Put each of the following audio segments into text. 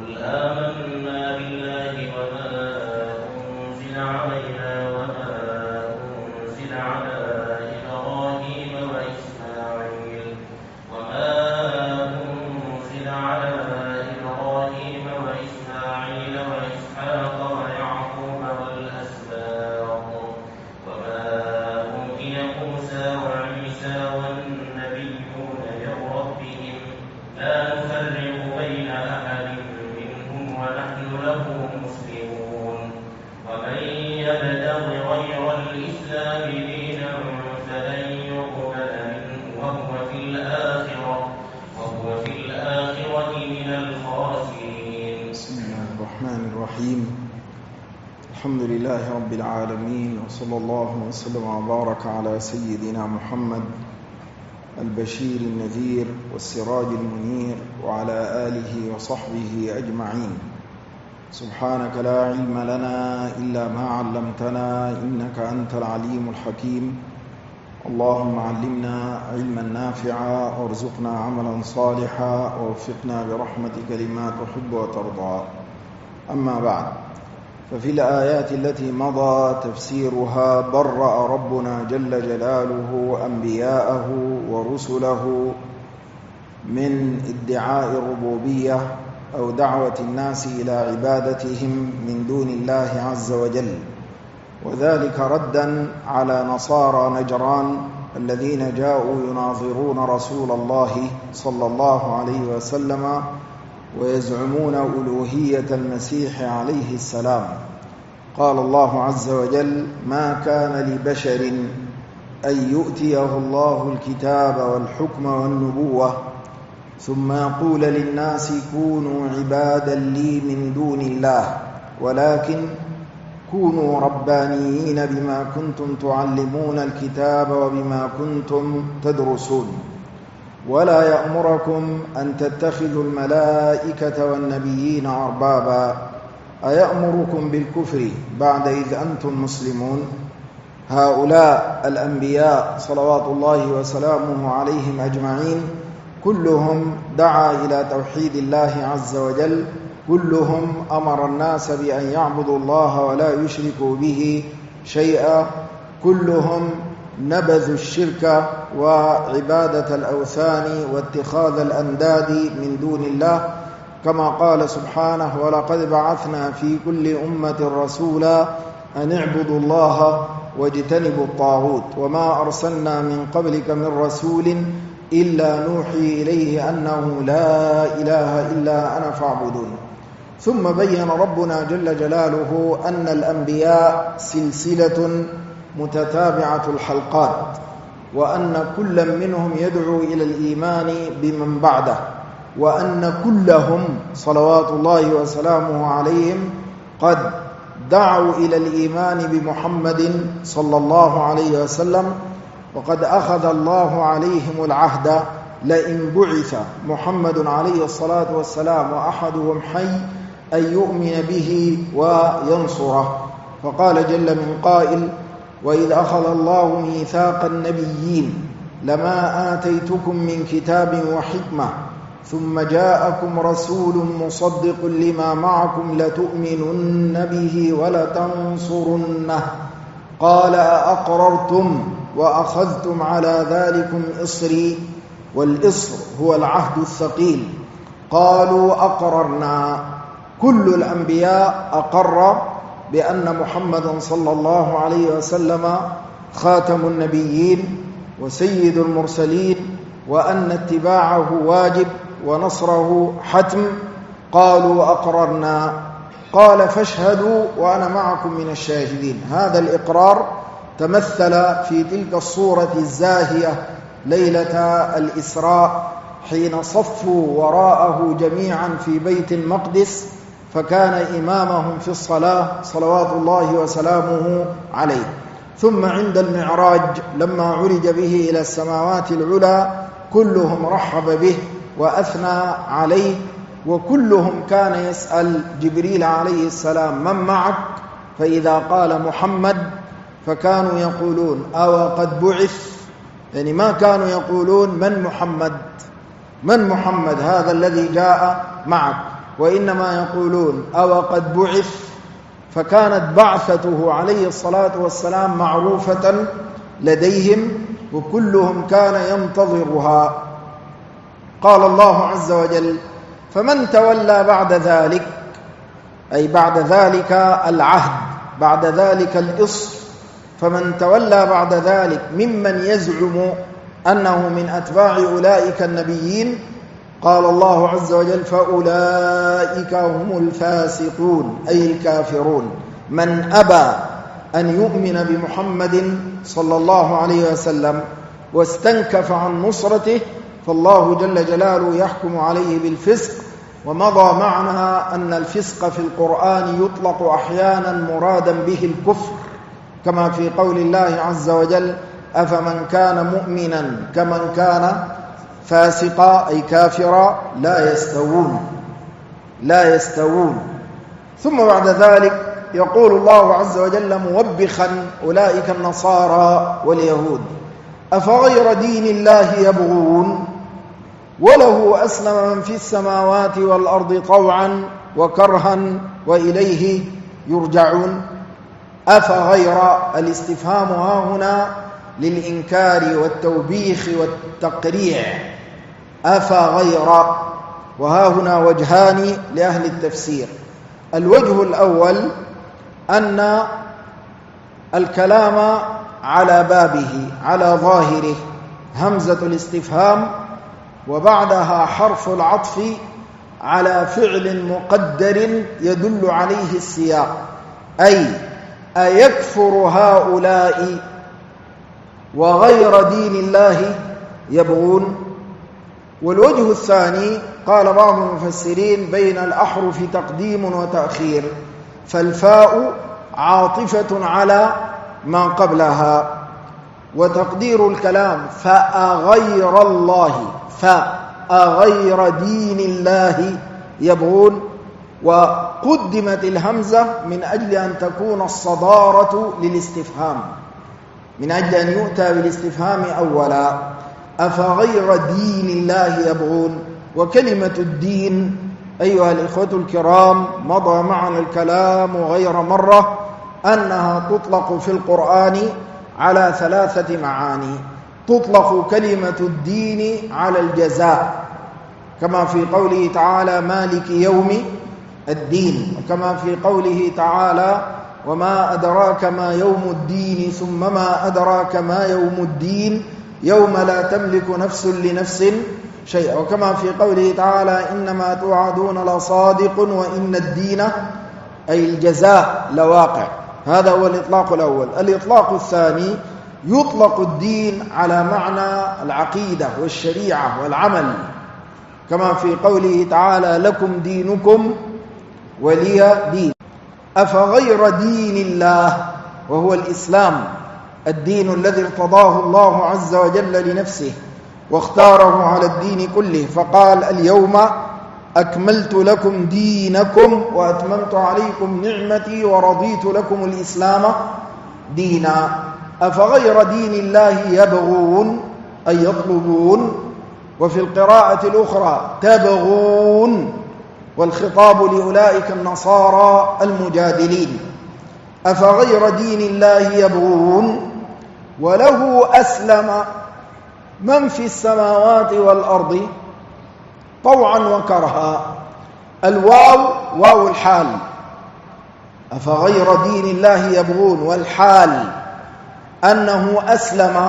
قل آمنا بالله وما أنزل علينا وما أنزل على إبراهيم وإسماعيل وإسحاق ويعقوب والأسباط وما أوتي موسى وعيسى والنبيون من ربهم لا نفرق بين أحد منهم ونحن له مسلمون ومن يبتغ غير الإسلام دينا فلن يقبل منه وهو في الآخرة من الخاسرين. بسم الله الرحمن الرحيم. الحمد لله رب العالمين، وصلى الله وسلم وبارك على سيدنا محمد البشير النذير والسراج المنير وعلى آله وصحبه أجمعين. سبحانك لا علم لنا إلا ما علمتنا إنك أنت العليم الحكيم. اللهم علمنا علما نافعا وارزقنا عملا صالحا ووفقنا برحمتك لما تحب وترضى. أما بعد، ففي الآيات التي مضى تفسيرها برأ ربنا جل جلاله أنبياءه ورسله من ادعاء الربوبية أو دعوة الناس إلى عبادتهم من دون الله عز وجل، وذلك ردا على نصارى نجران الذين جاءوا يناظرون رسول الله صلى الله عليه وسلم ويزعمون ألوهية المسيح عليه السلام. قال الله عز وجل: ما كان لبشر أن يؤتيه الله الكتاب والحكم والنبوة ثم يقول للناس كونوا عبادا لي من دون الله ولكن كونوا ربانيين بما كنتم تعلمون الكتاب وبما كنتم تدرسون ولا يأمركم أن تتخذوا الملائكة والنبيين أربابا أيأمركم بالكفر بعد إذ أنتم مسلمون. هؤلاء الأنبياء صلوات الله وسلامه عليهم أجمعين كلهم دعا إلى توحيد الله عز وجل، كلهم أمر الناس بأن يعبدوا الله ولا يشركوا به شيئا، كلهم نبذوا الشرك وعبادة الأوثان واتخاذ الأنداد من دون الله، كما قال سبحانه: ولقد بعثنا في كل أمة رسولا أن اعبدوا الله واجتنبوا الطاغوت وما أرسلنا من قبلك من رسول إلا نوحي إليه أنه لا إله إلا أنا فاعبدون. ثم بين ربنا جل جلاله أن الأنبياء سلسلة متتابعة الحلقات، وأن كل منهم يدعو إلى الإيمان بمن بعده، وأن كلهم صلوات الله وسلامه عليهم قد دعوا إلى الإيمان بمحمد صلى الله عليه وسلم، وقد أخذ الله عليهم العهد لئن بعث محمد عليه الصلاة والسلام وأحدهم حي أن يؤمن به وينصره. فقال جل من قائل: وإذ أخذ الله ميثاق النبيين لما آتيتكم من كتاب وحكمة ثم جاءكم رسول مصدق لما معكم لتؤمنن به ولتنصرنه قال أأقررتم وأخذتم على ذلكم إصري، والإصر هو العهد الثقيل. قالوا أقررنا. كل الأنبياء أقر بأن محمدا صلى الله عليه وسلم خاتم النبيين وسيد المرسلين، وأن اتباعه واجب ونصره حتم. قالوا أقررنا. قال: فاشهدوا وأنا معكم من الشاهدين. هذا الإقرار تمثل في تلك الصورة الزاهية ليلة الإسراء حين صفوا وراءه جميعا في بيت المقدس، فكان إمامهم في الصلاة صلوات الله وسلامه عليه. ثم عند المعراج لما عرج به إلى السماوات العلى كلهم رحب به وأثنى عليه، وكلهم كان يسأل جبريل عليه السلام: من معك؟ فإذا قال محمد فكانوا يقولون: أو قد بعث، يعني ما كانوا يقولون من محمد، من محمد هذا الذي جاء معك، وإنما يقولون أو قد بعث، فكانت بعثته عليه الصلاة والسلام معروفة لديهم وكلهم كان ينتظرها. قال الله عز وجل: فمن تولى بعد ذلك، أي بعد ذلك العهد، بعد ذلك الإصر، فمن تولى بعد ذلك ممن يزعم أنه من أتباع أولئك النبيين، قال الله عز وجل: فأولئك هم الفاسقون، أي الكافرون. من أبى أن يؤمن بمحمد صلى الله عليه وسلم واستنكف عن نصرته فالله جل جلاله يحكم عليه بالفسق. ومضى معنا أن الفسق في القرآن يطلق أحيانا مرادا به الكفر، كما في قول الله عز وجل: أفمن كان مؤمنا كمن كان فاسقا، أي كافرا، لا يستوون. ثم بعد ذلك يقول الله عز وجل موبخا أولئك النصارى واليهود: أفغير دين الله يبغون وله أسلم من في السماوات والأرض طوعا وكرها وإليه يرجعون. أفغير، الاستفهام هنا للإنكار والتوبيخ والتقريع، أفغير. وها هنا وجهان لأهل التفسير. الوجه الأول أن الكلام على بابه، على ظاهره، همزة الاستفهام وبعدها حرف العطف على فعل مقدر يدل عليه السياق، أي أيكفر هؤلاء وغير دين الله يبغون. والوجه الثاني قال بعض المفسرين بين الأحرف تقديم وتأخير، فالفاء عاطفة على ما قبلها، وتقدير الكلام فأغير الله، فأغير دين الله يبغون. وقدمت الهمزة من أجل أن تكون الصدارة للاستفهام، من أجل أن يؤتى بالاستفهام أولا. أفغير دين الله يبغون. وكلمة الدين أيها الإخوة الكرام مضى معنا الكلام غير مرة أنها تطلق في القرآن على 3 معاني. تطلق كلمة الدين على الجزاء، كما في قوله تعالى: مالك يوم الدين، وكما في قوله تعالى: وما أدراك ما يوم الدين، ثم ما أدراك ما يوم الدين، يوم لا تملك نفس لنفس شيئا، وكما في قوله تعالى: إنما توعدون لصادق وإن الدين، أي الجزاء، لواقع. هذا هو الإطلاق الأول. الإطلاق الثاني يطلق الدين على معنى العقيدة والشريعة والعمل، كما في قوله تعالى: لكم دينكم ولي دين. أفغير دين الله، وهو الإسلام، الدين الذي ارتضاه الله عز وجل لنفسه واختاره على الدين كله، فقال: اليوم أكملت لكم دينكم وأتممت عليكم نعمتي ورضيت لكم الإسلام دينا. أفغير دين الله يبغون، أي يطلبون. وفي القراءة الأخرى تبغون، والخطاب لأولئك النصارى المجادلين. أفغير دين الله يبغون وله أسلم من في السماوات والأرض طوعا وكرها. الواو واو الحال، أفغير دين الله يبغون، والحال أنه أسلم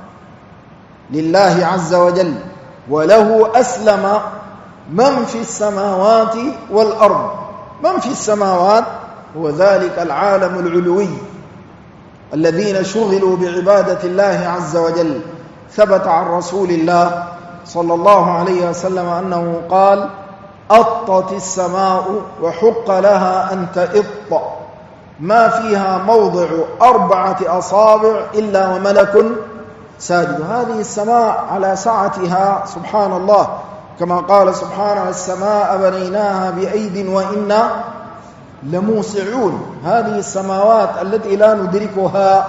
لله عز وجل، وله أسلم من في السماوات والأرض. من في السماوات هو ذلك العالم العلوي الذين شغلوا بعبادة الله عز وجل. ثبت عن رسول الله صلى الله عليه وسلم أنه قال: أطت السماء وحق لها أن تئط، ما فيها موضع 4 أصابع إلا وملك ساجد. هذه السماء على سعتها سبحان الله، كما قال سبحانه: السماء بنيناها بأيد وإنا لموسعون. هذه السماوات التي لا ندركها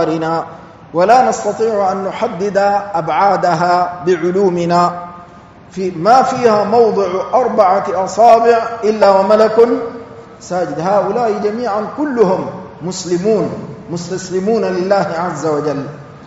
بأبصارنا ولا نستطيع أن نحدد أبعادها بعلومنا، ما فيها موضع 4 أصابع إلا وملك ساجد. هؤلاء جميعا كلهم مسلمون مستسلمون لله عز وجل.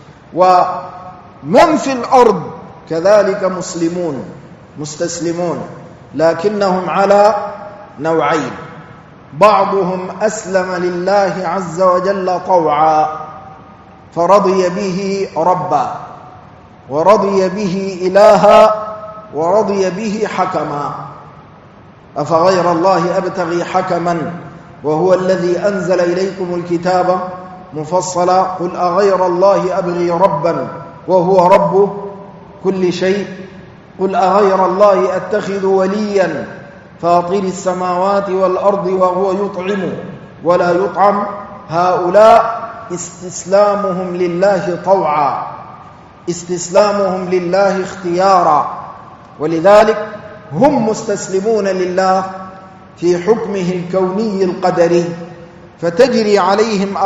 ومن في الأرض كذلك مسلمون مستسلمون، لكنهم على نوعين: بعضهم أسلم لله عز وجل طوعا فرضي به ربا ورضي به إلها ورضي به حكما، أفغير الله أبتغي حكما وهو الذي أنزل إليكم الكتاب مفصلا قل أغير الله أبغي ربا وهو رب كل شيء قل أغير الله أتخذ وليا فاطر السماوات والأرض وهو يطعم ولا يطعم. هؤلاء استسلامهم لله طوعا، استسلامهم لله اختيارا، ولذلك هم مستسلمون لله في حكمه الكوني القدري، فتجري عليهم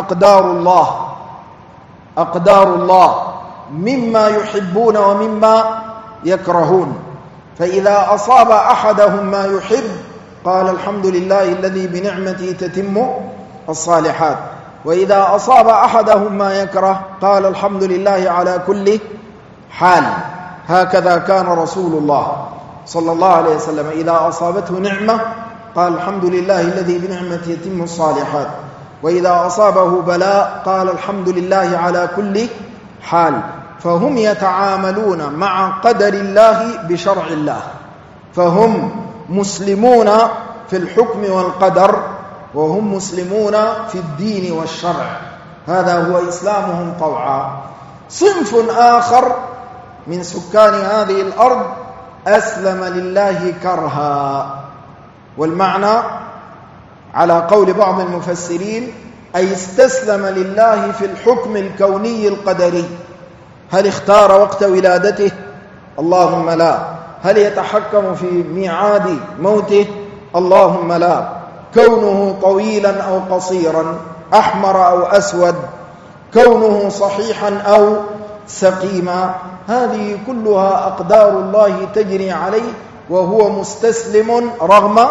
أقدار الله مما يحبون ومما يكرهون. فإذا أصاب أحدهم ما يحب قال الحمد لله الذي بنعمته تتم الصالحات، وإذا أصاب أحدهم ما يكره قال الحمد لله على كل حال. هكذا كان رسول الله صلى الله عليه وسلم إذا أصابته نعمة قال الحمد لله الذي بنعمته يتم الصالحات، وإذا أصابه بلاء قال الحمد لله على كل حال. فهم يتعاملون مع قدر الله بشرع الله، فهم مسلمون في الحكم والقدر وهم مسلمون في الدين والشرع. هذا هو إسلامهم طوعا. صنف آخر من سكان هذه الأرض أسلم لله كرها، والمعنى على قول بعض المفسرين أي استسلم لله في الحكم الكوني القدري. هل اختار وقت ولادته؟ اللهم لا. هل يتحكم في ميعاد موته؟ اللهم لا. كونه طويلا أو قصيرا، أحمر أو أسود، كونه صحيحا أو سقيما، هذه كلها أقدار الله تجري عليه وهو مستسلم رغم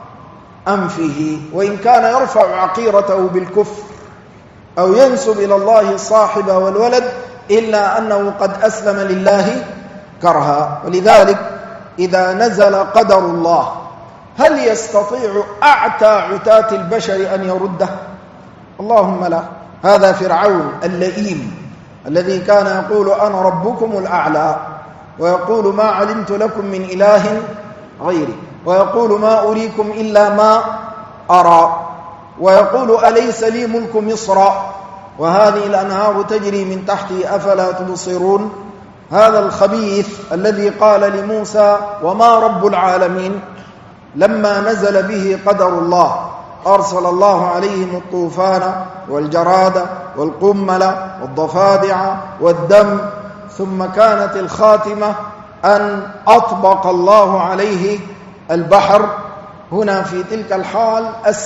أنفه، وإن كان يرفع عقيرته بالكفر أو ينسب إلى الله الصاحب والولد إلا أنه قد أسلم لله كرها. ولذلك إذا نزل قدر الله هل يستطيع أعتى عتاة البشر أن يرده؟ اللهم لا. هذا فرعون اللئيم الذي كان يقول أنا ربكم الأعلى، ويقول ما علمت لكم من إله غيري، ويقول ما أريكم إلا ما أرى، ويقول أليس لي ملك مصر وهذه الأنهار تجري من تحتي أفلا تبصرون. هذا الخبيث الذي قال لموسى وما رب العالمين لما نزل به قدر الله أرسل الله عليهم الطوفان والجراد والقمل والضفادع والدم، ثم كانت الخاتمة أن أطبق الله عليه البحر. هنا في تلك الحال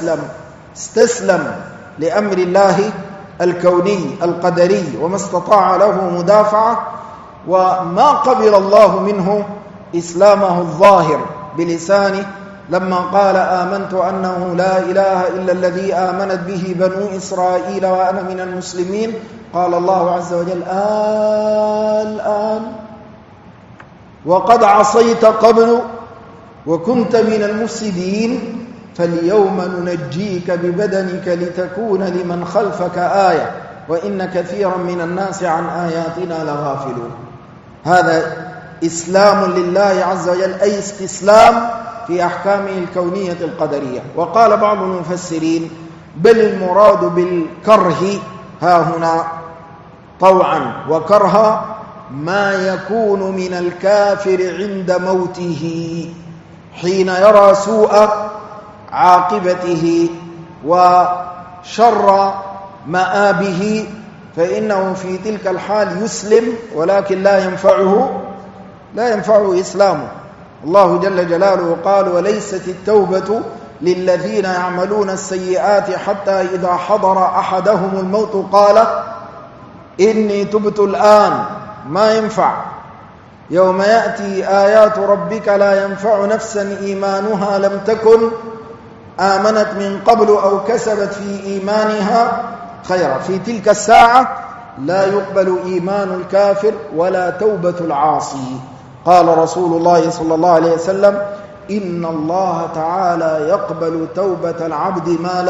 استسلم لأمر الله الكوني القدري وما استطاع له مدافعة، وما قبل الله منه إسلامه الظاهر بلسانه لما قال آمنت أنه لا إله إلا الذي آمنت به بنو إسرائيل وأنا من المسلمين. قال الله عز وجل الآن وقد عصيت قبل وكنت من المفسدين فاليوم ننجيك ببدنك لتكون لمن خلفك آية وإن كثيرا من الناس عن آياتنا لغافلون. هذا إسلام لله عز وجل، أي استسلام في أحكامه الكونية القدرية. وقال بعض المفسرين بل المراد بالكره ها هنا طوعا وكرها ما يكون من الكافر عند موته حين يرى سوء عاقبته وشر مآبه، فإنه في تلك الحال يسلم، ولكن لا ينفعه إسلامه. الله جل جلاله قال وليست التوبة للذين يعملون السيئات حتى إذا حضر أحدهم الموت قال إني تبت الآن. ما ينفع. يوم يأتي آيات ربك لا ينفع نفسا إيمانها لم تكن آمنت من قبل أو كسبت في إيمانها خيرا. في تلك الساعة لا يقبل إيمان الكافر ولا توبة العاصي. قال رسول الله صلى الله عليه وسلم: إن الله تعالى يقبل توبة العبد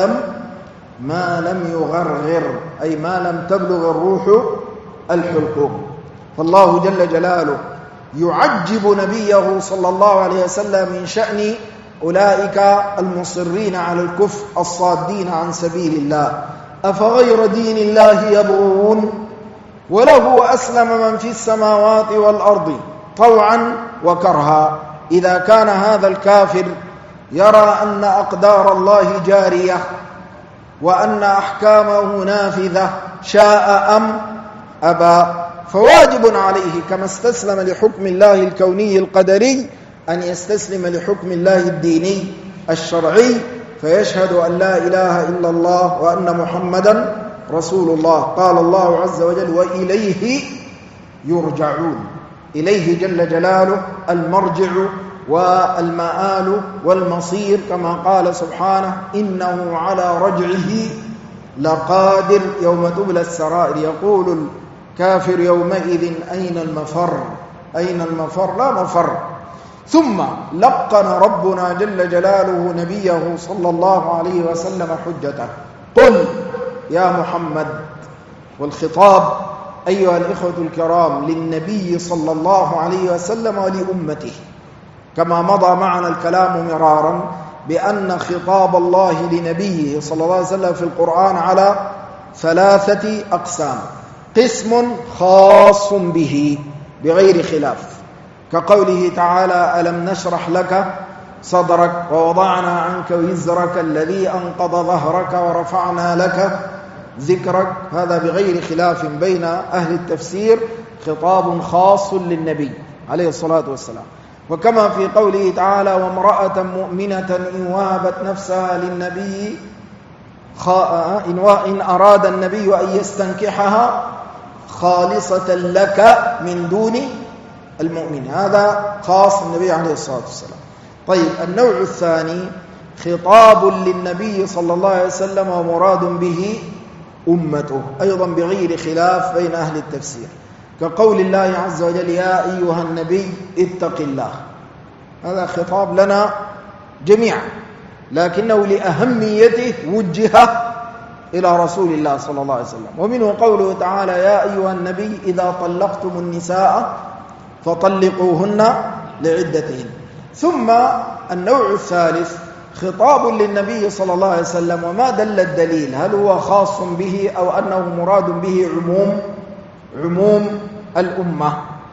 ما لم يغرغر، أي ما لم تبلغ الروح الحلقوم. فالله جل جلاله يعجب نبيه صلى الله عليه وسلم من شأن أولئك المصرين على الكفر الصادين عن سبيل الله. أفغير دين الله يبغون وله أسلم من في السماوات والأرض طوعا وكرها. إذا كان هذا الكافر يرى أن أقدار الله جارية وأن أحكامه نافذة شاء أم أبى، فواجب عليه كما استسلم لحكم الله الكوني القدري أن يستسلم لحكم الله الديني الشرعي، فيشهد أن لا إله إلا الله وأن محمدا رسول الله. قال الله عز وجل: وإليه يرجعون. إليه جل جلاله المرجع والمآل والمصير، كما قال سبحانه: إنه على رجعه لقادر يوم تبلى السرائر. يقول الكافر يومئذ أين المفر؟ أين المفر؟ لا مفر. ثم لقن ربنا جل جلاله نبيه صلى الله عليه وسلم حجته: قل يا محمد. والخطاب أيها الإخوة الكرام للنبي صلى الله عليه وسلم ولأمته، كما مضى معنا الكلام مرارا بأن خطاب الله لنبيه صلى الله عليه وسلم في القرآن على 3 أقسام: قسم خاص به بغير خلاف، كقوله تعالى: ألم نشرح لك صدرك ووضعنا عنك وزرك الذي أنقض ظهرك ورفعنا لك ذكرك. هذا بغير خلاف بين أهل التفسير خطاب خاص للنبي عليه الصلاة والسلام. وكما في قوله تعالى: وامرأة مؤمنة إن وهبت نفسها للنبي إن أراد النبي أن يستنكحها خالصة لك من دون المؤمن. هذا خاص النبي عليه الصلاة والسلام. طيب، النوع الثاني خطاب للنبي صلى الله عليه وسلم ومراد به أمته، أيضا بغير خلاف بين أهل التفسير، كقول الله عز وجل: يا أيها النبي اتق الله. هذا خطاب لنا جميعا، لكنه لأهميته وجه إلى رسول الله صلى الله عليه وسلم. ومنه قوله تعالى: يا أيها النبي إذا طلقتم النساء فطلقوهن لعدتهن. ثم النوع الثالث خطاب للنبي صلى الله عليه وسلم، وما دل الدليل؟ هل هو خاص به أو أنه مراد به عموم الأمة؟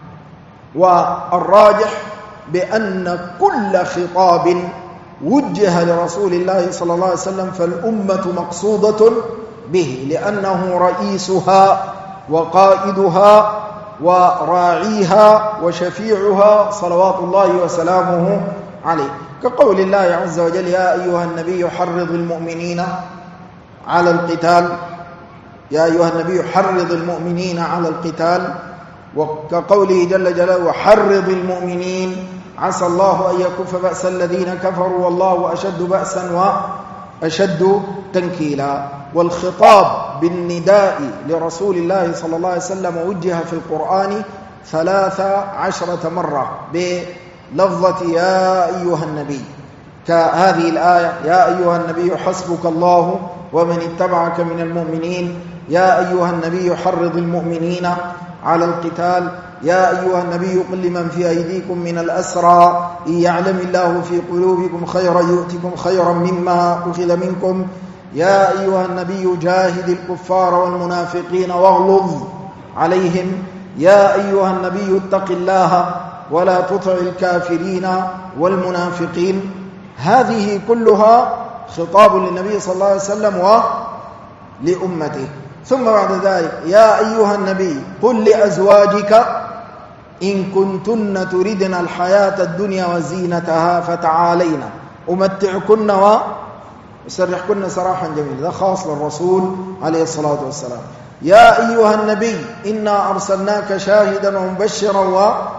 والراجح بأن كل خطاب وجه لرسول الله صلى الله عليه وسلم فالأمة مقصودة به، لأنه رئيسها وقائدها وراعيها وشفيعها صلوات الله وسلامه عليه، كقول الله عز وجل: يا أيها النبي حرض المؤمنين على القتال. يا أيها النبي حرض المؤمنين على القتال. وكقوله جل جلاله: وحرض المؤمنين عسى الله أن يكف بأس الذين كفروا والله أشد بأسا وأشد تنكيلا. والخطاب بالنداء لرسول الله صلى الله عليه وسلم وجه في القرآن 13 مرة بلفظة يا أيها النبي، كهذه الآية: يا أيها النبي حسبك الله ومن اتبعك من المؤمنين. يا أيها النبي حرض المؤمنين على القتال. يا أيها النبي قل لمن في أيديكم من الأسرى إن يعلم الله في قلوبكم خيرا يؤتكم خيرا مما أخذ منكم. يا أيها النبي جاهد الكفار والمنافقين واغلظ عليهم. يا أيها النبي اتق الله ولا تطع الكافرين والمنافقين. هذه كلها خطاب للنبي صلى الله عليه وسلم ولأمته. ثم بعد ذلك: يا أيها النبي قل لأزواجك إن كنتن تردن الحياة الدنيا وزينتها فتعالينا أمتعكن وأسرحكن سراحا جميلا. هذا خاص للرسول عليه الصلاة والسلام. يا أيها النبي إنا أرسلناك شاهدا ومبشرا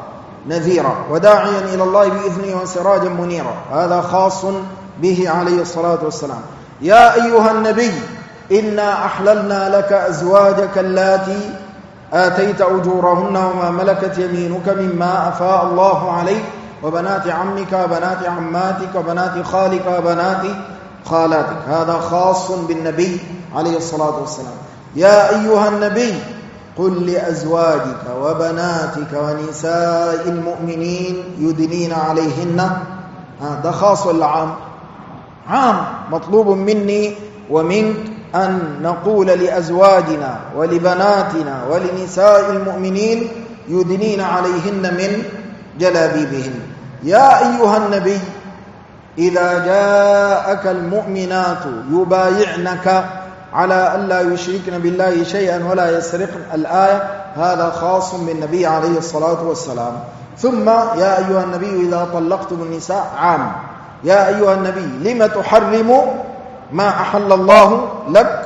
نذيرا وداعيا إلى الله بإذنه وسراجا منيرا. هذا خاص به عليه الصلاة والسلام. يا أيها النبي إنا أحللنا لك أزواجك اللاتي آتيت أجورهن وما ملكت يمينك مما أفاء الله عليك وبنات عمك وبنات عماتك وبنات خالك وبنات خالاتك. هذا خاص بالنبي عليه الصلاة والسلام. يا أيها النبي قل لأزواجك وبناتك ونساء المؤمنين يدنين عليهن. هذا خاص ولا عام؟ عام. مطلوب مني ومنك أن نقول لأزواجنا ولبناتنا ولنساء المؤمنين يدنين عليهن من جلابيبهن. يا أيها النبي إذا جاءك المؤمنات يبايعنك على ألا يشركن بالله شيئا ولا يسرقن، الآية، هذا خاص بالنبي عليه الصلاة والسلام. ثم يا أيها النبي إذا طلقتم النساء عام. يا أيها النبي لم تحرم ما أحل الله لك،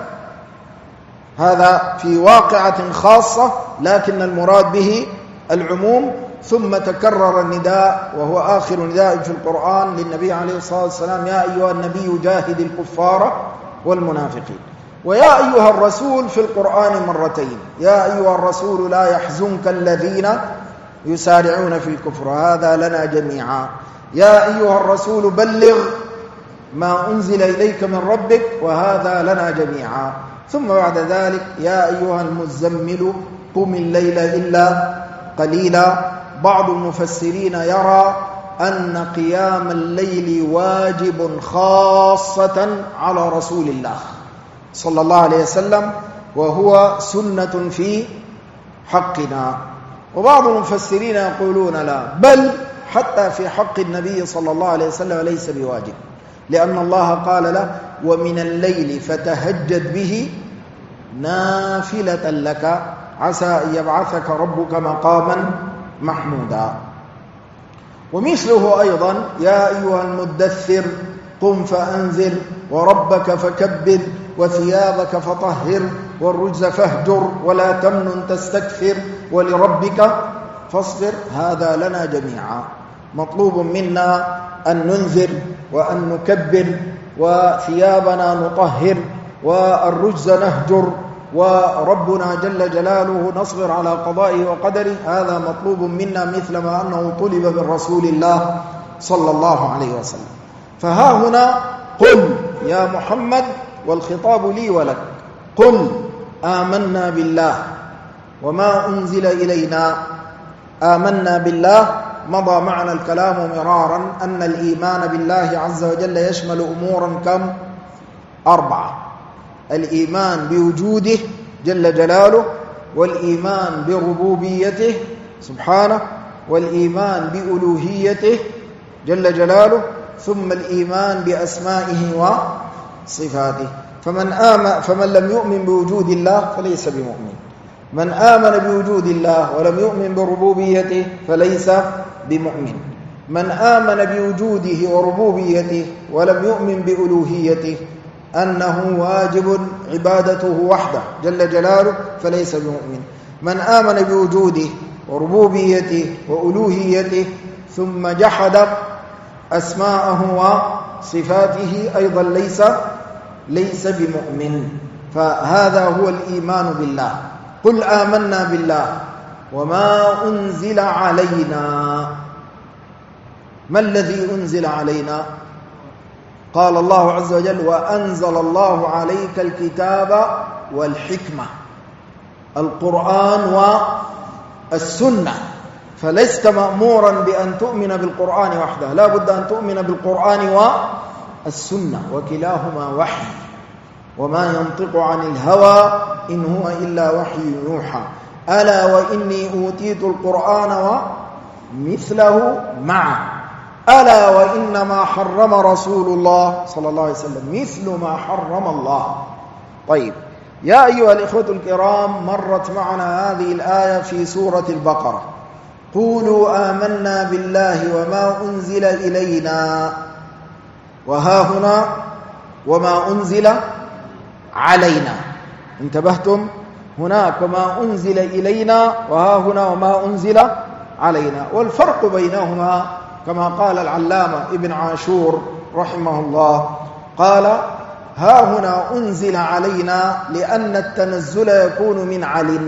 هذا في واقعة خاصة لكن المراد به العموم. ثم تكرر النداء وهو آخر نداء في القرآن للنبي عليه الصلاة والسلام: يا أيها النبي جاهد الكفار والمنافقين. ويا أيها الرسول في القرآن مرتين: يا أيها الرسول لا يحزنك الذين يسارعون في الكفر، هذا لنا جميعا. يا أيها الرسول بلغ ما أنزل إليك من ربك، وهذا لنا جميعا. ثم بعد ذلك: يا أيها المزمل قم الليل إلا قليلا. بعض المفسرين يرى أن قيام الليل واجب خاصة على رسول الله صلى الله عليه وسلم، وهو سنة في حقنا. وبعض المفسرين يقولون لا، بل حتى في حق النبي صلى الله عليه وسلم ليس بواجب، لأن الله قال له: ومن الليل فتهجد به نافلة لك عسى أن يبعثك ربك مقاما محمودا. ومثله أيضا: يا أيها المدثر قم فأنذر وربك فكبر وثيابك فطهر والرجز فاهجر ولا تمنن تستكثر ولربك فاصبر. هذا لنا جميعا. مطلوب منا أن ننذر وأن نكبر وثيابنا نطهر والرجز نهجر، وربنا جل جلاله نصبر على قضائه وقدره. هذا مطلوب منا مثل ما أنه طلب من رسول الله صلى الله عليه وسلم. فها هنا قل يا محمد، والخطاب لي ولك، قل آمنا بالله وما أنزل إلينا. آمنا بالله مضى معنا الكلام مرارا أن الإيمان بالله عز وجل يشمل أمورا كم؟ 4: الإيمان بوجوده جل جلاله، والإيمان بربوبيته سبحانه، والإيمان بألوهيته جل جلاله، ثم الإيمان بأسمائه وصفاته. فمن لم يؤمن بوجود الله فليس بمؤمن. من آمن بوجود الله ولم يؤمن بربوبيته فليس بمؤمن. من آمن بوجوده وربوبيته ولم يؤمن بألوهيته أنه واجب عبادته وحده جل جلاله فليس بمؤمن. من آمن بوجوده وربوبيته وألوهيته ثم جحد أسماءه وصفاته أيضا ليس بمؤمن. فهذا هو الإيمان بالله. قل آمنا بالله وما أنزل علينا. ما الذي أنزل علينا؟ قال الله عز وجل: وأنزل الله عليك الكتاب والحكمة، القرآن والسنة. فلست مأمورا بأن تؤمن بالقرآن وحده، لا بد أن تؤمن بالقرآن والسنة، وكلاهما وحي، وما ينطق عن الهوى إن هو إلا وحي يوحى. ألا وإني أوتيت القرآن ومثله معه، ألا وإنما حرم رسول الله صلى الله عليه وسلم مثل ما حرم الله. طيب، يا أيها الإخوة الكرام، مرت معنا هذه الآية في سورة البقرة: قولوا آمنا بالله وما أنزل إلينا. وها هنا وما أنزل علينا. انتبهتم؟ هناك وما أنزل إلينا، وها هنا وما أنزل علينا. والفرق بينهما كما قال العلامة ابن عاشور رحمه الله، قال: ها هنا أنزل علينا لأن التنزل يكون من علٍ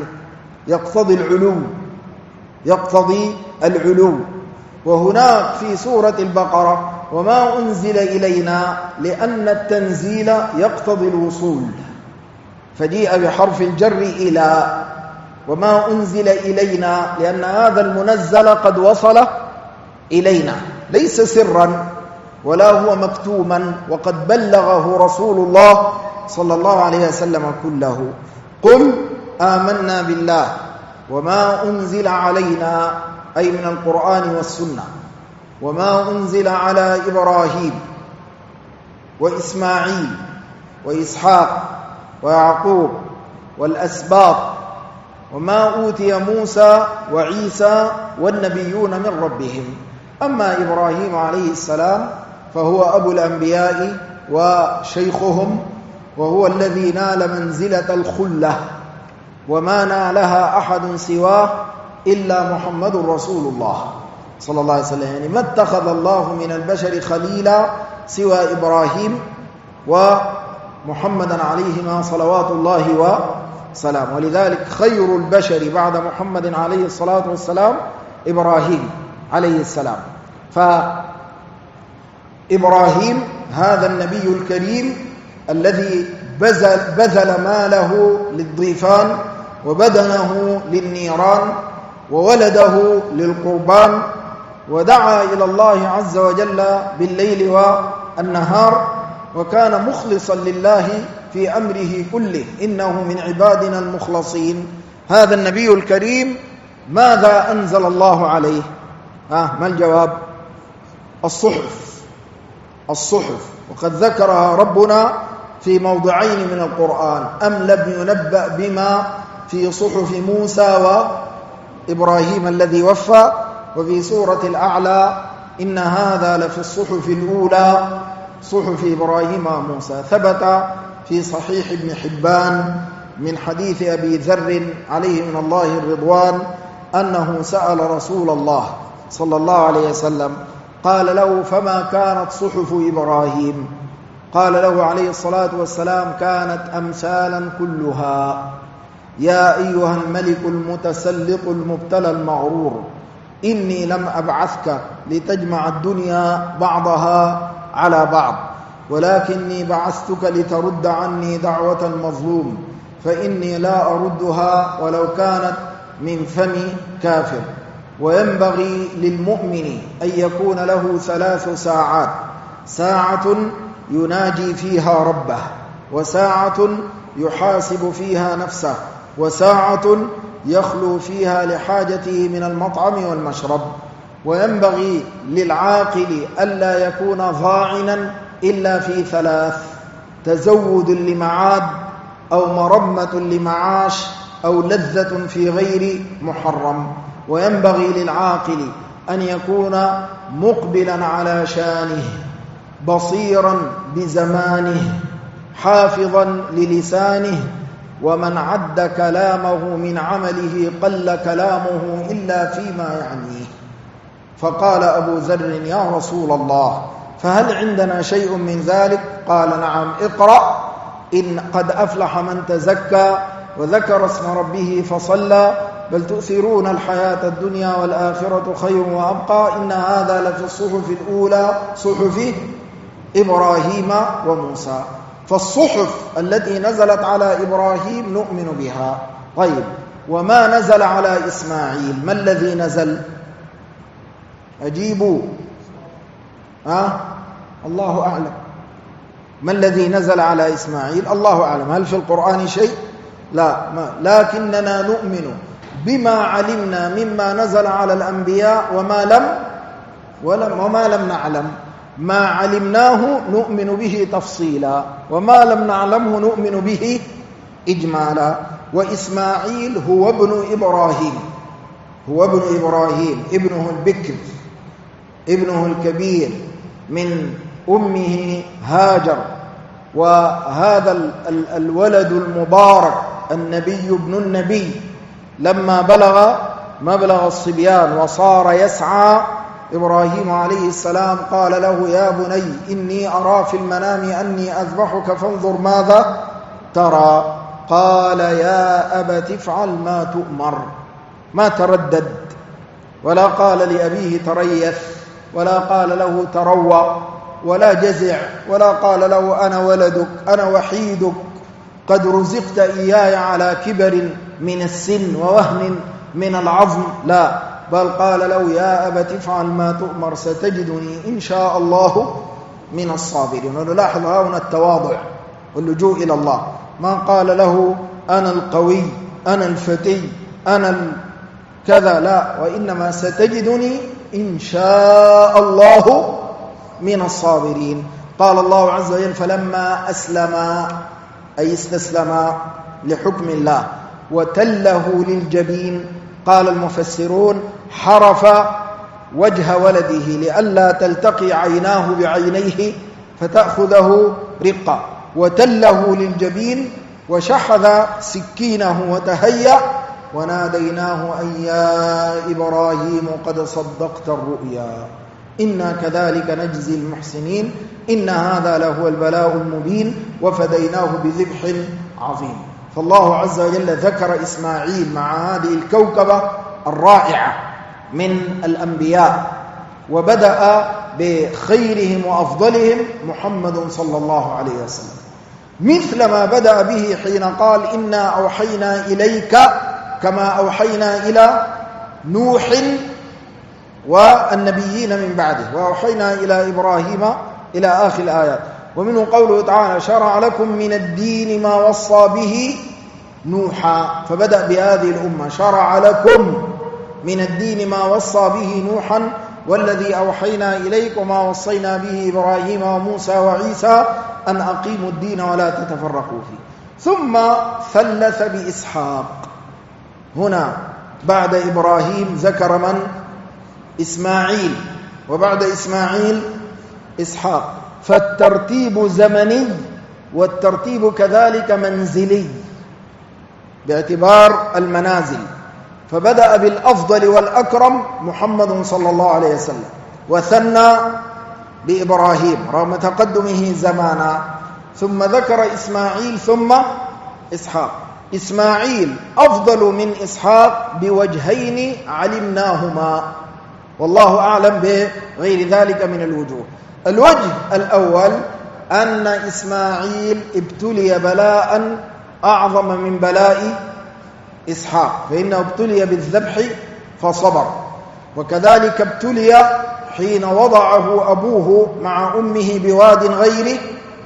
يقتضي العلو، وهناك في سورة البقرة: وما أنزل إلينا لأن التنزيل يقتضي الوصول، فجيء بحرف الجر إلى. وما أنزل إلينا لأن هذا المنزل قد وصل إلينا، ليس سرا ولا هو مكتوما، وقد بلغه رسول الله صلى الله عليه وسلم كله. قل آمنا بالله وما أنزل علينا، أي من القرآن والسنة، وما أنزل على إبراهيم وإسماعيل وإسحاق ويعقوب والأسباط، وما أوتي موسى وعيسى والنبيون من ربهم. أما إبراهيم عليه السلام فهو أبو الأنبياء وشيخهم، وهو الذي نال منزلة الخلة، وما نالها أحد سواه إلا محمد رسول الله صلى الله عليه وسلم. يعني ما اتخذ الله من البشر خليلا سوى إبراهيم ومحمدا عليهما صلوات الله وسلام. ولذلك خير البشر بعد محمد عليه الصلاة والسلام إبراهيم عليه السلام. فإبراهيم هذا النبي الكريم الذي بذل ماله للضيفان وبدنه للنيران وولده للقربان، ودعا إلى الله عز وجل بالليل والنهار، وكان مخلصا لله في أمره كله، إنه من عبادنا المخلصين. هذا النبي الكريم ماذا أنزل الله عليه؟ ما الجواب؟ الصحف، وقد ذكرها ربنا في موضعين من القرآن: أم لم ينبأ بما في صحف موسى وإبراهيم الذي وفى، وفي سورة الأعلى: إن هذا لفي الصحف الأولى صحف إبراهيم وموسى. ثبت في صحيح ابن حبان من حديث أبي ذر عليه من الله الرضوان أنه سأل رسول الله صلى الله عليه وسلم، قال له: فما كانت صحف إبراهيم؟ قال له عليه الصلاة والسلام: كانت أمثالا كلها. يا أيها الملك المتسلط المبتلى المغرور، إني لم أبعثك لتجمع الدنيا بعضها على بعض، ولكني بعثتك لترد عني دعوة المظلوم، فإني لا أردها ولو كانت من فم كافر. وينبغي للمؤمن أن يكون له 3 ساعات: ساعة يناجي فيها ربه، وساعة يحاسب فيها نفسه، وساعة يخلو فيها لحاجته من المطعم والمشرب. وينبغي للعاقل ألا يكون ظاعنا إلا في 3: تزود لمعاد، أو مرمة لمعاش، أو لذة في غير محرم. وينبغي للعاقل أن يكون مقبلا على شانه، بصيرا بزمانه، حافظا للسانه، ومن عد كلامه من عمله قل كلامه إلا فيما يعنيه. فقال أبو ذر: يا رسول الله، فهل عندنا شيء من ذلك؟ قال: نعم، اقرأ إن قد أفلح من تزكى وذكر اسم ربه فصلى، بل تؤثرون الحياة الدنيا والآخرة خير وأبقى، إن هذا لفي الصحف الأولى صحف إبراهيم وموسى. فالصحف التي نزلت على إبراهيم نؤمن بها. طيب، وما نزل على إسماعيل؟ ما الذي نزل؟ أجيبوا. الله أعلم. ما الذي نزل على إسماعيل؟ الله أعلم. هل في القرآن شيء؟ لا، لكننا نؤمن بما علمنا مما نزل على الأنبياء وما لم نعلم. ما علمناه نؤمن به تفصيلا، وما لم نعلمه نؤمن به إجمالا. وإسماعيل هو ابن إبراهيم، ابنه البكر، ابنه الكبير من أمه هاجر. وهذا الولد المبارك النبي ابن النبي لما بلغ مبلغ الصبيان وصار يسعى، إبراهيم عليه السلام قال له: يا بني إني أرى في المنام أني أذبحك فانظر ماذا ترى. قال: يا أبت افعل ما تؤمر. ما تردد، ولا قال لأبيه تريث، ولا قال له تروى، ولا جزع، ولا قال له أنا ولدك، أنا وحيدك، قد رزقت إياي على كبر من السن ووهن من العظم. لا، بل قال له: يا أبت افعل ما تؤمر ستجدني إن شاء الله من الصابرين. ونلاحظ هنا التواضع واللجوء إلى الله. ما قال له أنا القوي، أنا الفتي، أنا كذا، لا، وإنما ستجدني إن شاء الله من الصابرين. قال الله عز وجل: فلما أسلما، أي استسلما لحكم الله، وتله للجبين. قال المفسرون: حرف وجه ولده لئلا تلتقي عيناه بعينيه فتأخذه رقة، وتله للجبين، وشحذ سكينه وتهيأ، وناديناه أن يا إبراهيم قد صدقت الرؤيا إنا كذلك نجزي المحسنين إن هذا لهو البلاء المبين وفديناه بذبح عظيم. فالله عز وجل ذكر إسماعيل مع هذه الكوكبة الرائعة من الأنبياء، وبدأ بخيرهم وأفضلهم محمد صلى الله عليه وسلم، مثل ما بدأ به حين قال: إنا أوحينا إليك كما أوحينا إلى نوح والنبيين من بعده، وأوحينا إلى إبراهيم إلى آخر الآيات. ومنه قوله تعالى: شرع لكم من الدين ما وصى به نوحا، فبدأ بهذه الأمة: شرع لكم من الدين ما وصى به نوحا والذي أوحينا إليك وما وصينا به إبراهيم وموسى وعيسى أن أقيموا الدين ولا تتفرقوا فيه. ثم ثلث بإسحاق. هنا بعد إبراهيم ذكر من؟ إسماعيل، وبعد إسماعيل إسحاق. فالترتيب زمني والترتيب كذلك منزلي باعتبار المنازل. فبدأ بالأفضل والأكرم محمد صلى الله عليه وسلم، وثنى بإبراهيم رغم تقدمه زمانا، ثم ذكر إسماعيل ثم إسحاق. إسماعيل أفضل من إسحاق بوجهين علمناهما، والله أعلم بغير ذلك من الوجوه. الوجه الأول أن إسماعيل ابتلي بلاء أعظم من بلاء إسحاق، فإنه ابتلي بالذبح فصبر، وكذلك ابتلي حين وضعه أبوه مع أمه بواد غير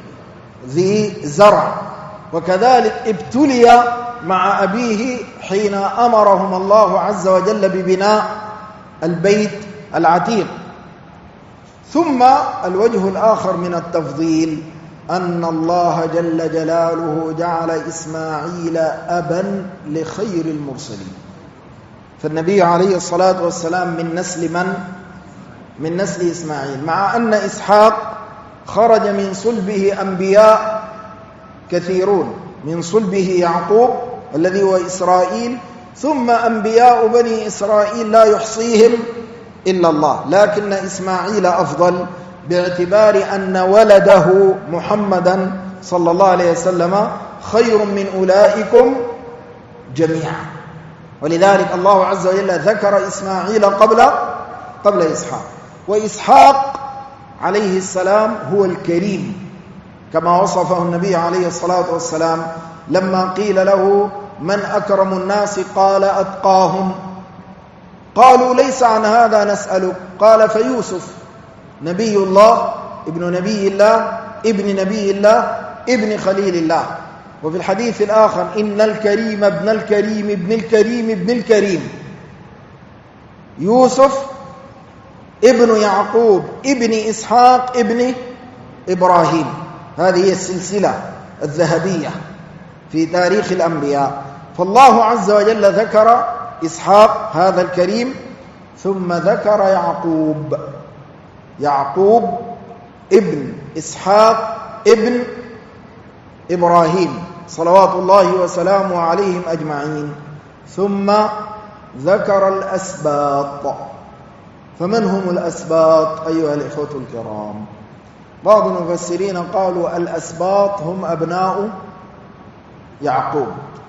ذي زرع، وكذلك ابتلي مع أبيه حين أمرهم الله عز وجل ببناء البيت العتيق. ثم الوجه الآخر من التفضيل أن الله جل جلاله جعل إسماعيل أبا لخير المرسلين. فالنبي عليه الصلاة والسلام من نسل من؟ من نسل إسماعيل، مع أن إسحاق خرج من صلبه أنبياء كثيرون، من صلبه يعقوب الذي هو إسرائيل، ثم أنبياء بني إسرائيل لا يحصيهم إلا الله، لكن إسماعيل أفضل باعتبار أن ولده محمدا صلى الله عليه وسلم خير من أولئكم جميعا. ولذلك الله عز وجل ذكر إسماعيل قبل إسحاق. وإسحاق عليه السلام هو الكريم كما وصفه النبي عليه الصلاة والسلام لما قيل له: من أكرم الناس؟ قال: أتقاهم. قالوا: ليس عن هذا نسألك. قال: فيوسف نبي الله، ابن نبي الله، ابن نبي الله، ابن خليل الله. وفي الحديث الآخر: إن الكريم ابن الكريم ابن الكريم ابن الكريم. يوسف ابن يعقوب ابن إسحاق ابن إبراهيم. هذه هي السلسلة الذهبية في تاريخ الأنبياء. فالله عز وجل ذكر إسحاق هذا الكريم، ثم ذكر يعقوب ابن إسحاق ابن إبراهيم صلوات الله وسلامه عليهم أجمعين، ثم ذكر الأسباط. فمن هم الأسباط أيها الإخوة الكرام؟ بعض المفسرين قالوا الأسباط هم أبناء يعقوب.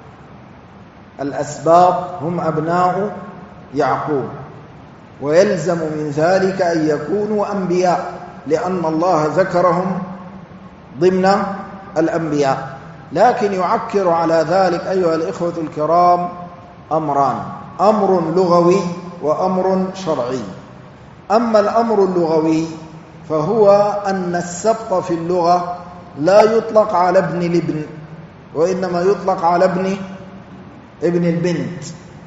الأسباط هم أبناء يعقوب، ويلزم من ذلك أن يكونوا أنبياء، لأن الله ذكرهم ضمن الأنبياء. لكن يعكر على ذلك أيها الإخوة الكرام أمران: أمر لغوي وأمر شرعي. أما الأمر اللغوي فهو أن السبط في اللغة لا يطلق على ابن الابن، وإنما يطلق على ابن البنت،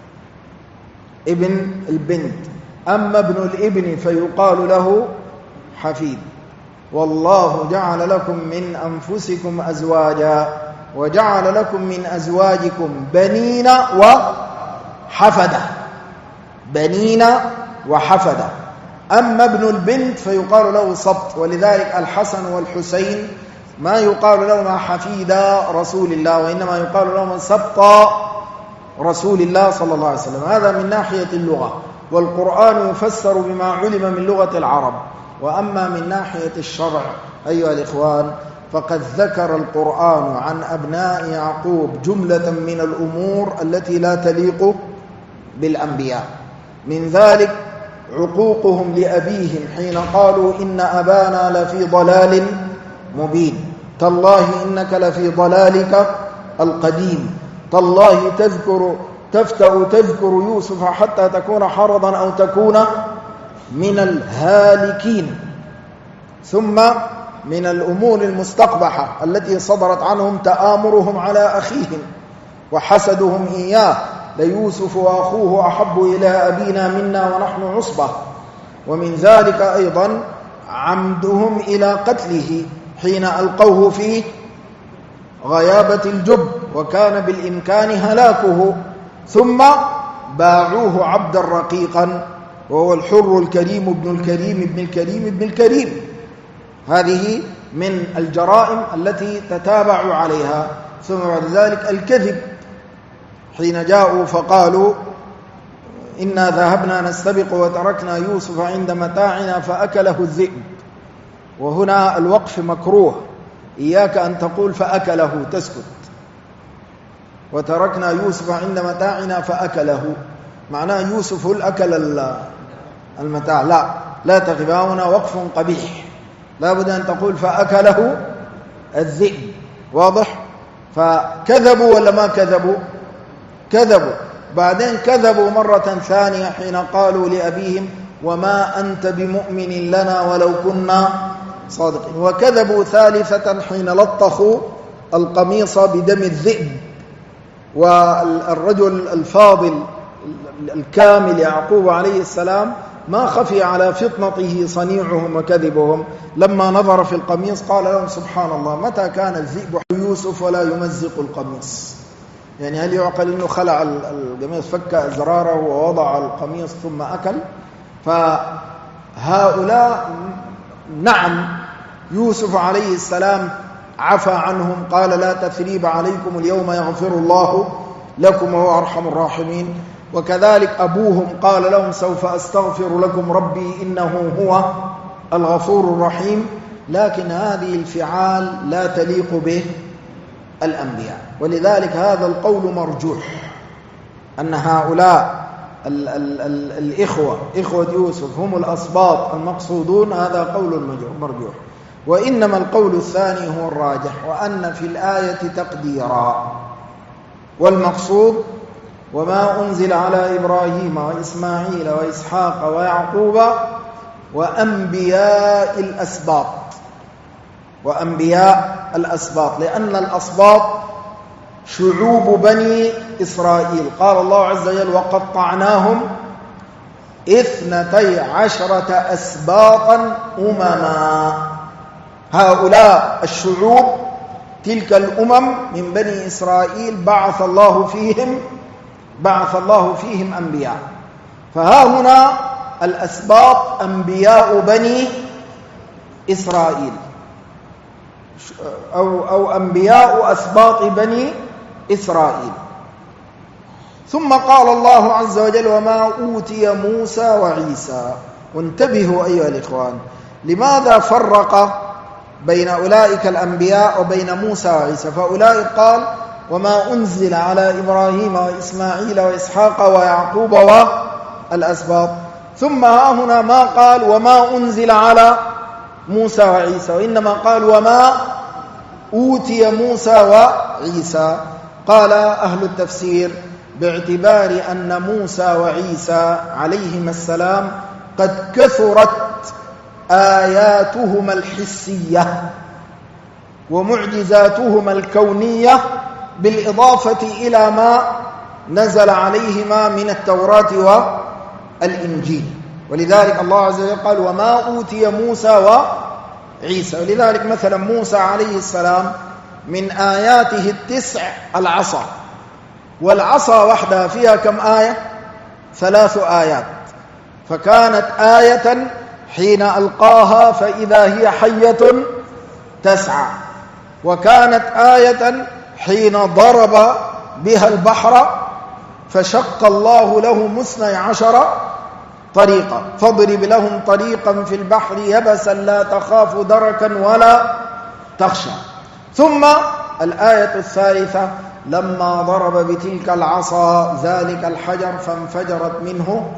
ابن البنت. أما ابن الابن فيقال له حفيد. والله جعل لكم من أنفسكم أزواجا وجعل لكم من أزواجكم بنين وحفدة، بنين وحفدة. أما ابن البنت فيقال له سبط، ولذلك الحسن والحسين ما يقال لهما حفيدا رسول الله، وإنما يقال لهما سبط رسول الله صلى الله عليه وسلم. هذا من ناحية اللغة، والقرآن يفسر بما علم من لغة العرب. وأما من ناحية الشرع أيها الإخوان، فقد ذكر القرآن عن أبناء يعقوب جملة من الأمور التي لا تليق بالأنبياء. من ذلك عقوقهم لأبيهم حين قالوا إن أبانا لفي ضلال مبين، تالله إنك لفي ضلالك القديم، تالله تفتأ تذكر يوسف حتى تكون حرضا أو تكون من الهالكين. ثم من الأمور المستقبحة التي صدرت عنهم تآمرهم على أخيهم وحسدهم إياه، ليوسف وأخوه أحب إلى أبينا منا ونحن عصبة. ومن ذلك أيضا عمدهم إلى قتله حين ألقوه في غيابة الجب، وكان بالإمكان هلاكه، ثم باعوه عبدا رقيقا وهو الحر الكريم ابن الكريم ابن الكريم ابن الكريم. هذه من الجرائم التي تتابعوا عليها. ثم بعد ذلك الكذب حين جاءوا فقالوا إنا ذهبنا نستبق وتركنا يوسف عند متاعنا فأكله الذئب. وهنا الوقف مكروه، إياك أن تقول فأكله، تسكت. وتركنا يوسف عند متاعنا فأكله معناه يوسف الأكل المتاع، لا تغب. هنا وقف قبيح، لا بد أن تقول فأكله الذئب. واضح؟ فكذبوا ولا ما كذبوا؟ كذبوا. بعدين كذبوا مرة ثانية حين قالوا لأبيهم وما أنت بمؤمن لنا ولو كنا صادقين. وكذبوا ثالثة حين لطخوا القميص بدم الذئب. والرجل الفاضل الكامل يعقوب عليه السلام ما خفي على فطنته صنيعهم وكذبهم، لما نظر في القميص قال لهم سبحان الله متى كان الذئب يوسف ولا يمزق القميص. يعني هل يعقل أنه خلع القميص، فك أزراره ووضع القميص ثم أكل؟ فهؤلاء نعم يوسف عليه السلام عفى عنهم، قال لا تثريب عليكم اليوم يغفر الله لكم وهو أرحم الراحمين. وكذلك أبوهم قال لهم سوف أستغفر لكم ربي إنه هو الغفور الرحيم. لكن هذه الفعال لا تليق به الأنبياء، ولذلك هذا القول مرجوح أن هؤلاء الإخوة إخوة يوسف هم الأسباط المقصودون، هذا قول مرجوح. وإنما القول الثاني هو الراجح، وأن في الآية تقديرا، والمقصود وما أنزل على إبراهيم وإسماعيل وإسحاق ويعقوب وأنبياء الأسباط، وأنبياء الأسباط، لأن الأسباط شعوب بني إسرائيل. قال الله عز وجل وقطعناهم 12 أسباطا أمما. هؤلاء الشعوب تلك الأمم من بني إسرائيل بعث الله فيهم أنبياء. فها هنا الأسباط أنبياء بني إسرائيل أو أنبياء أسباط بني إسرائيل. ثم قال الله عز وجل وما أوتي موسى وعيسى. وانتبهوا أيها الإخوان، لماذا فرق بين أولئك الأنبياء وبين موسى وعيسى؟ فأولئك قال وما أنزل على إبراهيم وإسماعيل وإسحاق ويعقوب والأسباط، ثم ها هنا ما قال وما أنزل على موسى وعيسى، وإنما قال وما أوتي موسى وعيسى. قال أهل التفسير باعتبار أن موسى وعيسى عليهما السلام قد كثرت آياتهما الحسية ومعجزاتهما الكونية بالإضافة إلى ما نزل عليهما من التوراة والإنجيل، ولذلك الله عز وجل قال وما أوتي موسى وعيسى. ولذلك مثلا موسى عليه السلام من آياته 9 العصا، والعصا وحدها فيها كم آية؟ 3 آيات. فكانت آية حين ألقاها فإذا هي حية تسعى، وكانت آية حين ضرب بها البحر فشق الله لهم 12 طريقا فاضرب لهم طريقا في البحر يبسا لا تخاف دركا ولا تخشى. ثم الآية الثالثة لما ضرب بتلك العصا ذلك الحجر فانفجرت منه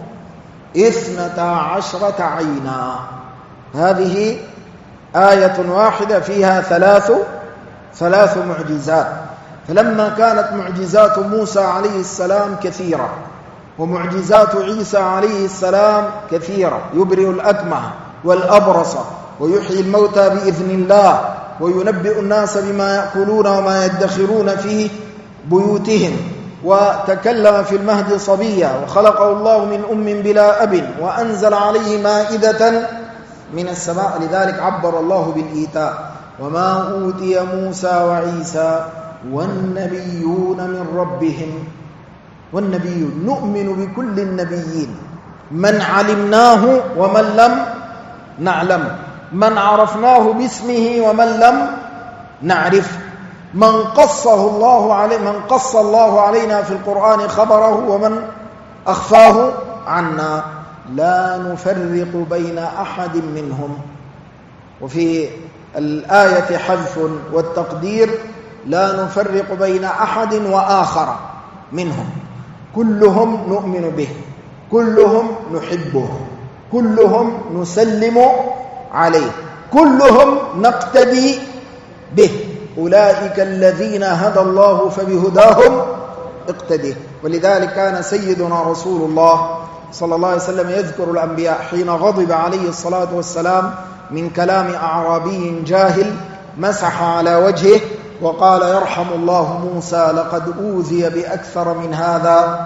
12 عينا. هذه آية واحدة فيها ثلاث معجزات. فلما كانت معجزات موسى عليه السلام كثيرة ومعجزات عيسى عليه السلام كثيرة، يبرئ الأكمه والأبرص ويحيي الموتى بإذن الله وينبئ الناس بما يأكلون وما يدخرون في بيوتهم، وتكلم في المهد صبيا وخلقه الله من أم بلا أب وأنزل عليه مائدة من السماء. لذلك عبر الله بالإيتاء وما أوتي موسى وعيسى والنبيون من ربهم. والنبيون نؤمن بكل النبيين، من علمناه ومن لم نعلم، من عرفناه باسمه ومن لم نعرفه، من قص الله علينا في القرآن خبره ومن أخفاه عنا، لا نفرق بين أحد منهم. وفي الآية حذف والتقدير لا نفرق بين أحد وآخر منهم، كلهم نؤمن به، كلهم نحبه، كلهم نسلم عليه، كلهم نقتدي به. أولئك الذين هدى الله فبهداهم اقتدي. ولذلك كان سيدنا رسول الله صلى الله عليه وسلم يذكر الأنبياء حين غضب عليه الصلاة والسلام من كلام أعرابي جاهل مسح على وجهه وقال يرحم الله موسى لقد أوذي بأكثر من هذا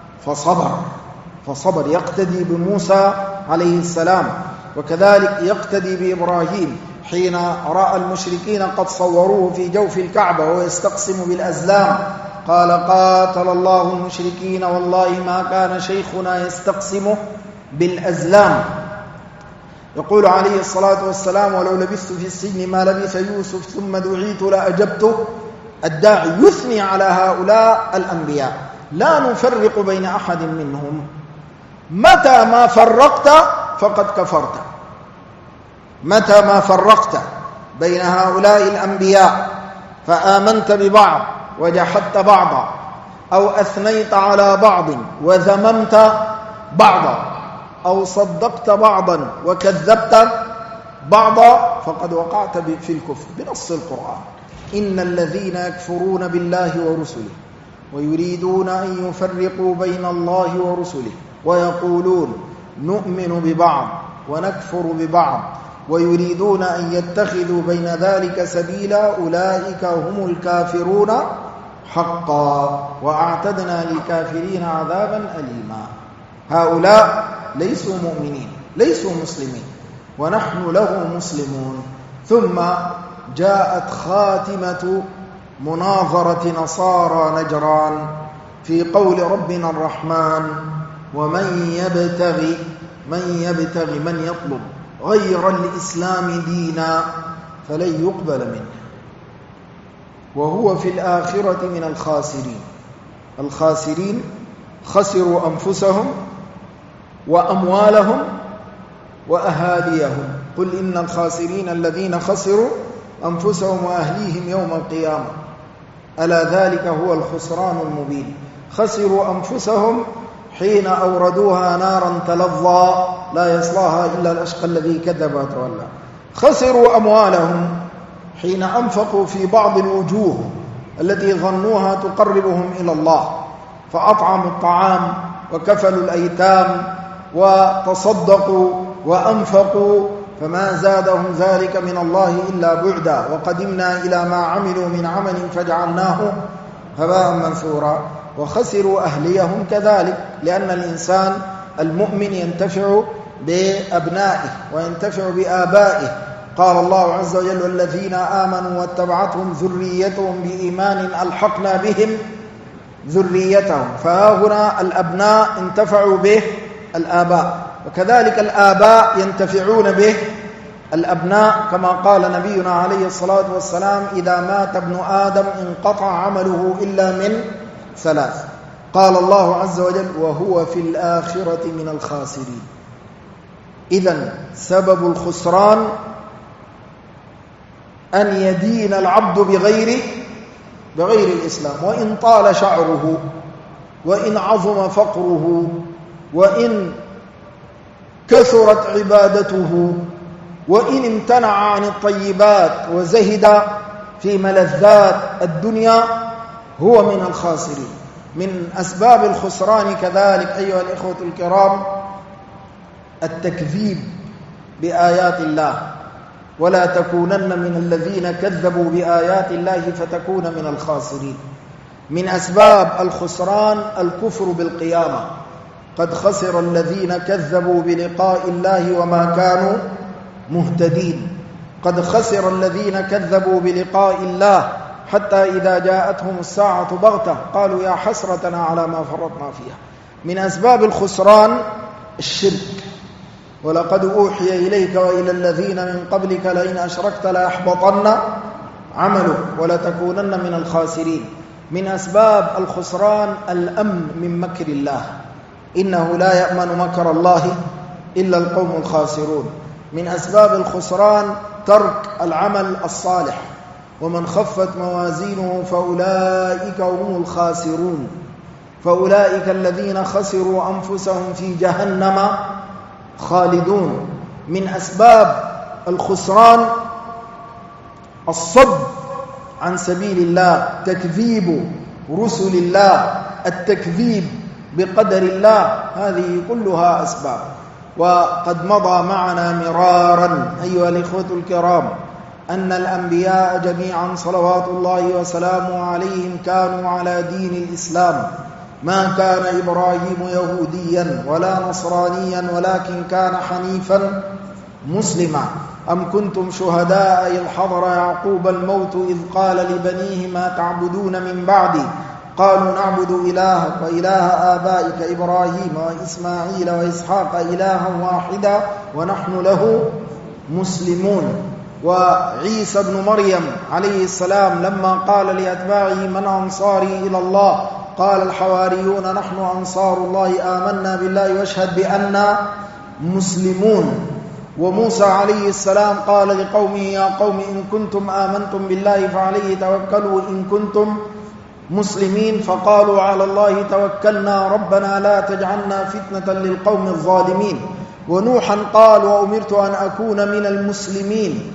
فصبر يقتدي بموسى عليه السلام. وكذلك يقتدي بإبراهيم حين رأى المشركين قد صوروه في جوف الكعبة ويستقسم بالأزلام قال قاتل الله المشركين والله ما كان شيخنا يستقسم بالأزلام. يقول عليه الصلاة والسلام ولو لبثت في السجن ما لبث يوسف ثم دعيت لأجبت الداعي. يثني على هؤلاء الأنبياء، لا نفرق بين أحد منهم. متى ما فرقت فقد كفرت، متى ما فرقت بين هؤلاء الأنبياء فآمنت ببعض وجحدت بعضا أو أثنيت على بعض وذممت بعضا أو صدقت بعضا وكذبت بعضا فقد وقعت في الكفر بنص القرآن. إن الذين يكفرون بالله ورسله ويريدون أن يفرقوا بين الله ورسله ويقولون نؤمن ببعض ونكفر ببعض ويريدون أن يتخذوا بين ذلك سبيلا أولئك هم الكافرون حقا وأعتدنا للكافرين عذابا أليما. هؤلاء ليسوا مؤمنين، ليسوا مسلمين، ونحن له مسلمون. ثم جاءت خاتمة مناظرة نصارى نجران في قول ربنا الرحمن ومن يبتغي من يطلب غير الإسلام دينا فلن يقبل منه وهو في الآخرة من الخاسرين. الخاسرين خسروا أنفسهم وأموالهم وأهاليهم. قل إن الخاسرين الذين خسروا أنفسهم وأهليهم يوم القيامة ألا ذلك هو الخسران المبين. خسروا أنفسهم حين أوردوها نارا تلظى لا يصلاها إلا الأشقى الذي كذب وتولى. خسروا أموالهم حين أنفقوا في بعض الوجوه التي ظنوها تقربهم إلى الله، فأطعموا الطعام وكفلوا الأيتام وتصدقوا وأنفقوا، فما زادهم ذلك من الله إلا بعدا، وقدمنا إلى ما عملوا من عمل فجعلناه هباء منثورا. وخسروا أهليهم كذلك، لأن الإنسان المؤمن ينتفع بأبنائه وينتفع بآبائه. قال الله عز وجل والذين آمنوا واتبعتهم ذريتهم بإيمان ألحقنا بهم ذريتهم. فهنا الأبناء انتفعوا به الآباء، وكذلك الآباء ينتفعون به الأبناء، كما قال نبينا عليه الصلاة والسلام إذا مات ابن آدم انقطع عمله إلا من ثلاث. قال الله عز وجل وهو في الآخرة من الخاسرين. إذن سبب الخسران أن يدين العبد بغير الإسلام، وإن طال شعره وإن عظم فقره وإن كثرت عبادته وإن امتنع عن الطيبات وزهد في ملذات الدنيا هو من الخاسرين. من أسباب الخسران كذلك أيها الإخوة الكرام التكذيب بآيات الله، ولا تكونن من الذين كذبوا بآيات الله فتكون من الخاسرين. من أسباب الخسران الكفر بالقيامة. قد خسر الذين كذبوا بلقاء الله وما كانوا مهتدين. قد خسر الذين كذبوا بلقاء الله حتى إذا جاءتهم الساعة بغتة قالوا يا حسرتنا على ما فرطنا فيها. من أسباب الخسران الشرك. ولقد أوحي إليك وإلى الذين من قبلك لئن أشركت ليحبطن عملك ولتكونن من الخاسرين. من أسباب الخسران الأمن من مكر الله. إنه لا يأمن مكر الله إلا القوم الخاسرون. من أسباب الخسران ترك العمل الصالح. ومن خفت موازينه فأولئك هم الخاسرون. فأولئك الذين خسروا أنفسهم في جهنم خالدون. من أسباب الخسران الصد عن سبيل الله، تكذيب رسل الله، التكذيب بقدر الله، هذه كلها أسباب. وقد مضى معنا مرارا أيها الإخوة الكرام أن الأنبياء جميعا صلوات الله وسلامه عليهم كانوا على دين الإسلام. ما كان إبراهيم يهوديا ولا نصرانيا ولكن كان حنيفا مسلما. أم كنتم شهداء إذ حضر يعقوب الموت إذ قال لبنيه ما تعبدون من بعدي قالوا نعبد إلهك وإله آبائك إبراهيم وإسماعيل وإسحاق إلها واحدا ونحن له مسلمون. وعيسى بن مريم عليه السلام لما قال لأتباعه من أنصاري إلى الله قال الحواريون نحن أنصار الله آمنا بالله واشهد بأننا مسلمون. وموسى عليه السلام قال لقومه يا قوم إن كنتم آمنتم بالله فعليه توكلوا إن كنتم مسلمين فقالوا على الله توكلنا ربنا لا تجعلنا فتنة للقوم الظالمين. ونوحا قال وأمرت أن أكون من المسلمين.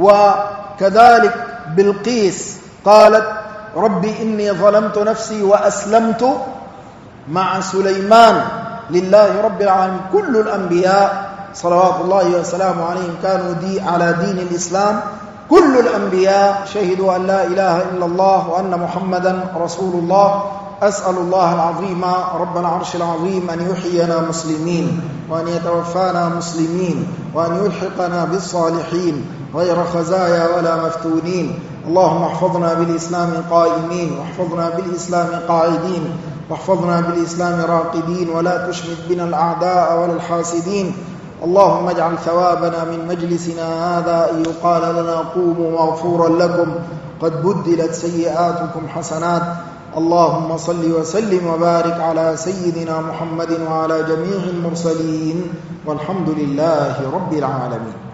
وكذلك بلقيس قالت رب إني ظلمت نفسي وأسلمت مع سليمان لله رب العالمين. كل الأنبياء صلوات الله وسلامه عليهم كانوا على دين الإسلام. كل الأنبياء شهدوا أن لا إله إلا الله وأن محمدا رسول الله. أسأل الله العظيم رب العرش العظيم أن يحيينا مسلمين وأن يتوفانا مسلمين وأن يلحقنا بالصالحين غير خزايا ولا مفتونين. اللهم احفظنا بالإسلام قائمين واحفظنا بالإسلام قاعدين واحفظنا بالإسلام راقدين ولا تشمت بنا الأعداء ولا الحاسدين. اللهم اجعل ثوابنا من مجلسنا هذا إن يقال لنا قوموا مغفورا لكم قد بدلت سيئاتكم حسنات اللهم صل وسلم وبارك على سيدنا محمد وعلى جميع المرسلين والحمد لله رب العالمين.